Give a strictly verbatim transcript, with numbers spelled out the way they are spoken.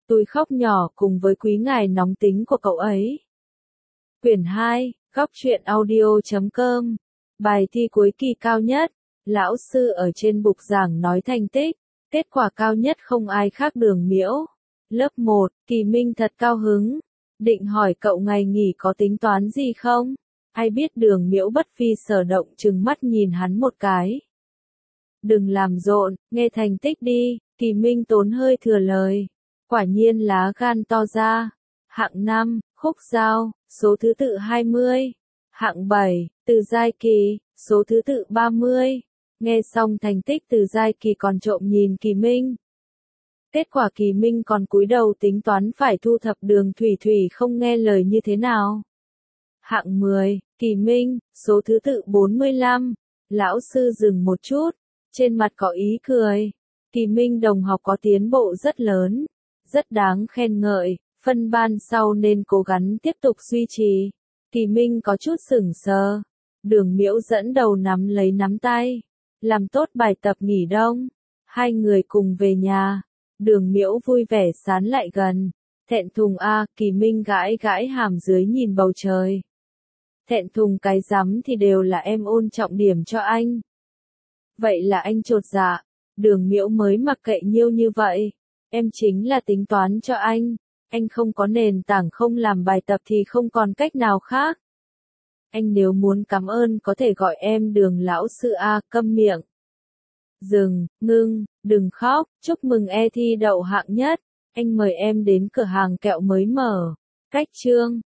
Tôi khóc nhỏ cùng với quý ngài nóng tính của cậu ấy. Quyển hai, góc truyện audio chấm com. Bài thi cuối kỳ cao nhất. Lão sư ở trên bục giảng nói thành tích. Kết quả cao nhất không ai khác Đường Miễu. Lớp một, Kỳ Minh thật cao hứng. Định hỏi cậu ngày nghỉ có tính toán gì không? Ai biết Đường Miễu bất phi sở động trừng mắt nhìn hắn một cái. Đừng làm rộn, nghe thành tích đi, Kỳ Minh tốn hơi thừa lời. Quả nhiên lá gan to ra. Hạng năm, Khúc Giao, số thứ tự hai mươi. Hạng bảy, Từ Giai Kỳ, số thứ tự ba mươi. Nghe xong thành tích Từ Giai Kỳ còn trộm nhìn Kỳ Minh. Kết quả Kỳ Minh còn cúi đầu tính toán phải thu thập Đường Thủy Thủy không nghe lời như thế nào. Hạng mười, Kỳ Minh, số thứ tự bốn mươi lăm. Lão sư dừng một chút, trên mặt có ý cười. Kỳ Minh đồng học có tiến bộ rất lớn, rất đáng khen ngợi, phân ban sau nên cố gắng tiếp tục duy trì. Kỳ Minh có chút sững sờ. Đường Miễu dẫn đầu nắm lấy nắm tay. Làm tốt bài tập nghỉ đông. Hai người cùng về nhà. Đường Miễu vui vẻ sán lại gần. Thẹn thùng a, Kỳ Minh gãi gãi hàm dưới nhìn bầu trời. Thẹn thùng cái rắm thì đều là em ôn trọng điểm cho anh. Vậy là anh chột dạ. Đường Miễu mới mặc kệ nhiêu như vậy. Em chính là tính toán cho anh. Anh không có nền tảng không làm bài tập thì không còn cách nào khác. Anh nếu muốn cảm ơn có thể gọi em Đường lão sư a, câm miệng. Dừng, ngưng, đừng khóc, chúc mừng e thi đậu hạng nhất. Anh mời em đến cửa hàng kẹo mới mở. Cách chương.